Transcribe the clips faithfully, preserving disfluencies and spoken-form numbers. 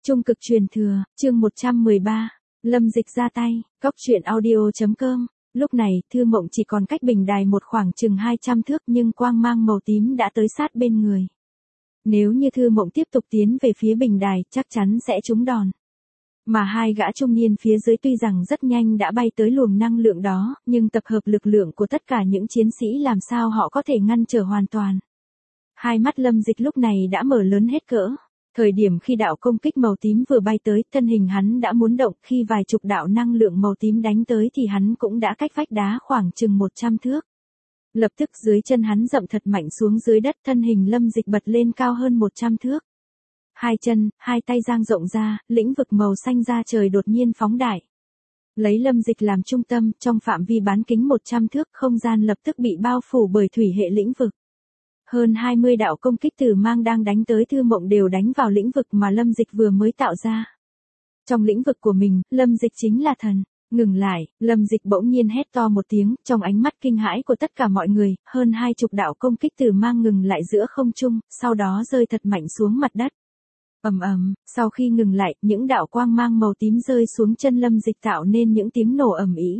Trung cực truyền thừa, chương một trăm mười ba, Lâm Dịch ra tay, cóc truyện audio.com. Lúc này, Thư Mộng chỉ còn cách bình đài một khoảng chừng hai trăm thước nhưng quang mang màu tím đã tới sát bên người. Nếu như Thư Mộng tiếp tục tiến về phía bình đài, chắc chắn sẽ trúng đòn. Mà hai gã trung niên phía dưới tuy rằng rất nhanh đã bay tới luồng năng lượng đó, nhưng tập hợp lực lượng của tất cả những chiến sĩ làm sao họ có thể ngăn trở hoàn toàn. Hai mắt Lâm Dịch lúc này đã mở lớn hết cỡ. Thời điểm khi đạo công kích màu tím vừa bay tới, thân hình hắn đã muốn động, khi vài chục đạo năng lượng màu tím đánh tới thì hắn cũng đã cách vách đá khoảng chừng một trăm thước. Lập tức dưới chân hắn dậm thật mạnh xuống dưới đất, thân hình Lâm Dịch bật lên cao hơn một trăm thước. Hai chân, hai tay dang rộng ra, lĩnh vực màu xanh da trời đột nhiên phóng đại. Lấy Lâm Dịch làm trung tâm, trong phạm vi bán kính một trăm thước, không gian lập tức bị bao phủ bởi thủy hệ lĩnh vực. Hơn hai mươi đạo công kích từ mang đang đánh tới Thư Mộng đều đánh vào lĩnh vực mà Lâm Dịch vừa mới tạo ra. Trong lĩnh vực của mình, Lâm Dịch chính là thần. Ngừng lại, Lâm Dịch bỗng nhiên hét to một tiếng, trong ánh mắt kinh hãi của tất cả mọi người, hơn hai chục đạo công kích từ mang ngừng lại giữa không trung, sau đó rơi thật mạnh xuống mặt đất. Ầm ầm, sau khi ngừng lại, những đạo quang mang màu tím rơi xuống chân Lâm Dịch tạo nên những tiếng nổ ầm ĩ.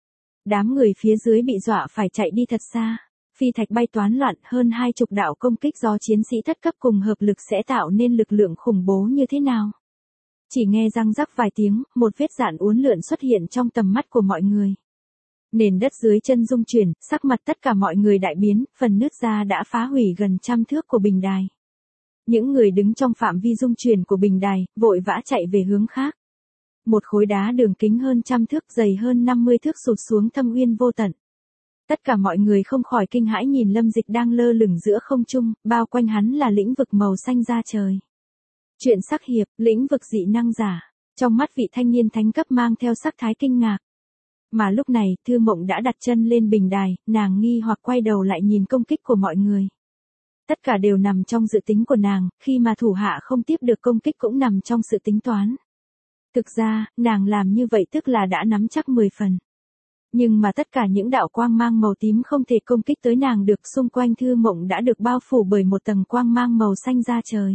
Đám người phía dưới bị dọa phải chạy đi thật xa. Phi thạch bay toán loạn, hơn hai chục đạo công kích do chiến sĩ thất cấp cùng hợp lực sẽ tạo nên lực lượng khủng bố như thế nào. Chỉ nghe răng rắc vài tiếng, một vết rạn uốn lượn xuất hiện trong tầm mắt của mọi người. Nền đất dưới chân rung chuyển, sắc mặt tất cả mọi người đại biến, phần nứt ra đã phá hủy gần trăm thước của bình đài. Những người đứng trong phạm vi rung chuyển của bình đài, vội vã chạy về hướng khác. Một khối đá đường kính hơn trăm thước, dày hơn năm mươi thước sụt xuống thâm uyên vô tận. Tất cả mọi người không khỏi kinh hãi nhìn Lâm Dịch đang lơ lửng giữa không trung, bao quanh hắn là lĩnh vực màu xanh da trời. Chuyện sắc hiệp, lĩnh vực dị năng giả. Trong mắt vị thanh niên thánh cấp mang theo sắc thái kinh ngạc. Mà lúc này, Thư Mộng đã đặt chân lên bình đài, nàng nghi hoặc quay đầu lại nhìn công kích của mọi người. Tất cả đều nằm trong dự tính của nàng, khi mà thủ hạ không tiếp được công kích cũng nằm trong sự tính toán. Thực ra, nàng làm như vậy tức là đã nắm chắc mười phần. Nhưng mà tất cả những đạo quang mang màu tím không thể công kích tới nàng được, xung quanh Thư Mộng đã được bao phủ bởi một tầng quang mang màu xanh da trời.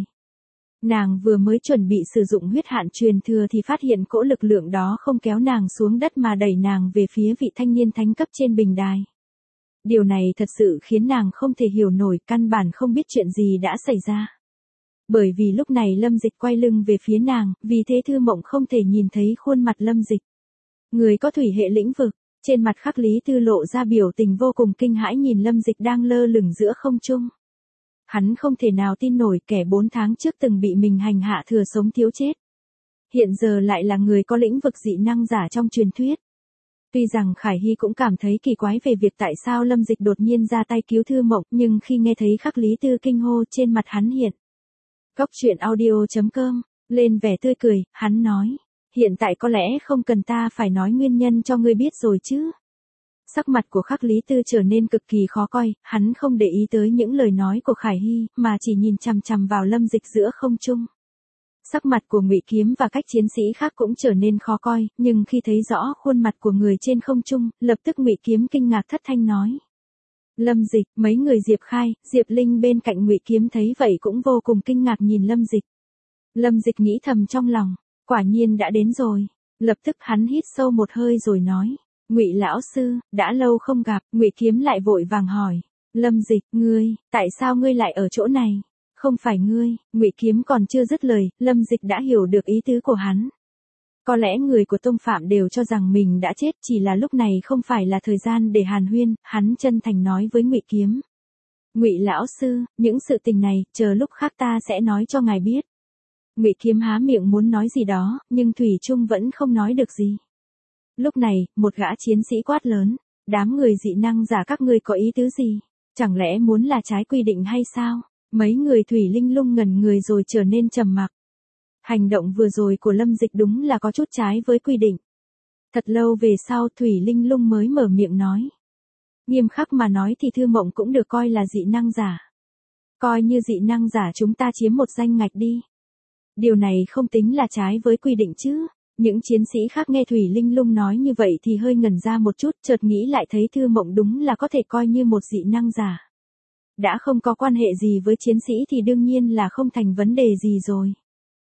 Nàng vừa mới chuẩn bị sử dụng huyết hạn truyền thừa thì phát hiện cỗ lực lượng đó không kéo nàng xuống đất mà đẩy nàng về phía vị thanh niên thánh cấp trên bình đài. Điều này thật sự khiến nàng không thể hiểu nổi, căn bản không biết chuyện gì đã xảy ra. Bởi vì lúc này Lâm Dịch quay lưng về phía nàng, vì thế Thư Mộng không thể nhìn thấy khuôn mặt Lâm Dịch. Người có thủy hệ lĩnh vực. Trên mặt Khắc Lý Tư lộ ra biểu tình vô cùng kinh hãi nhìn Lâm Dịch đang lơ lửng giữa không trung. Hắn không thể nào tin nổi kẻ bốn tháng trước từng bị mình hành hạ thừa sống thiếu chết. Hiện giờ lại là người có lĩnh vực dị năng giả trong truyền thuyết. Tuy rằng Khải Hy cũng cảm thấy kỳ quái về việc tại sao Lâm Dịch đột nhiên ra tay cứu Thư Mộng, nhưng khi nghe thấy Khắc Lý Tư kinh hô trên mặt hắn hiện. Cóc truyện audio.com, lên vẻ tươi cười, hắn nói. Hiện tại có lẽ không cần ta phải nói nguyên nhân cho ngươi biết rồi chứ. Sắc mặt của Khắc Lý Tư trở nên cực kỳ khó coi, hắn không để ý tới những lời nói của Khải Hy, mà chỉ nhìn chằm chằm vào Lâm Dịch giữa không trung. Sắc mặt của Ngụy Kiếm và các chiến sĩ khác cũng trở nên khó coi, nhưng khi thấy rõ khuôn mặt của người trên không trung, lập tức Ngụy Kiếm kinh ngạc thất thanh nói. Lâm Dịch, mấy người Diệp Khai, Diệp Linh bên cạnh Ngụy Kiếm thấy vậy cũng vô cùng kinh ngạc nhìn Lâm Dịch. Lâm Dịch nghĩ thầm trong lòng. Quả nhiên đã đến rồi. Lập tức hắn hít sâu một hơi rồi nói. Ngụy lão sư, đã lâu không gặp. Ngụy Kiếm lại vội vàng hỏi. Lâm Dịch, ngươi, tại sao ngươi lại ở chỗ này? Không phải ngươi. Ngụy Kiếm còn chưa dứt lời, Lâm Dịch đã hiểu được ý tứ của hắn. Có lẽ người của tông phạm đều cho rằng mình đã chết, chỉ là lúc này không phải là thời gian để hàn huyên. Hắn chân thành nói với Ngụy Kiếm. Ngụy lão sư, những sự tình này, chờ lúc khác ta sẽ nói cho ngài biết. Ngụy Kiếm há miệng muốn nói gì đó, nhưng thủy chung vẫn không nói được gì. Lúc này, một gã chiến sĩ quát lớn, đám người dị năng giả các ngươi có ý tứ gì? Chẳng lẽ muốn là trái quy định hay sao? Mấy người Thủy Linh Lung ngẩn người rồi trở nên trầm mặc. Hành động vừa rồi của Lâm Dịch đúng là có chút trái với quy định. Thật lâu về sau Thủy Linh Lung mới mở miệng nói. Nghiêm khắc mà nói thì Thư Mộng cũng được coi là dị năng giả. Coi như dị năng giả chúng ta chiếm một danh ngạch đi. Điều này không tính là trái với quy định chứ. Những chiến sĩ khác nghe Thủy Linh Lung nói như vậy thì hơi ngẩn ra một chút, chợt nghĩ lại thấy Thư Mộng đúng là có thể coi như một dị năng giả. Đã không có quan hệ gì với chiến sĩ thì đương nhiên là không thành vấn đề gì rồi.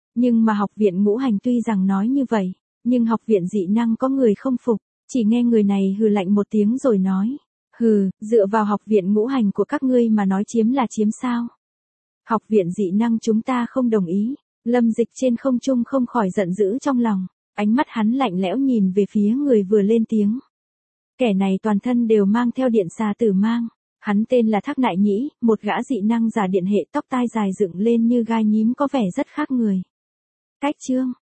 Nhưng mà học viện ngũ hành tuy rằng nói như vậy, nhưng học viện dị năng có người không phục, chỉ nghe người này hừ lạnh một tiếng rồi nói. Hừ, dựa vào học viện ngũ hành của các ngươi mà nói chiếm là chiếm sao? Học viện dị năng chúng ta không đồng ý. Lâm Dịch trên không trung không khỏi giận dữ trong lòng, ánh mắt hắn lạnh lẽo nhìn về phía người vừa lên tiếng. Kẻ này toàn thân đều mang theo điện xà tử mang, hắn tên là Thác Nại Nhĩ, một gã dị năng giả điện hệ, tóc tai dài dựng lên như gai nhím có vẻ rất khác người. Cách chương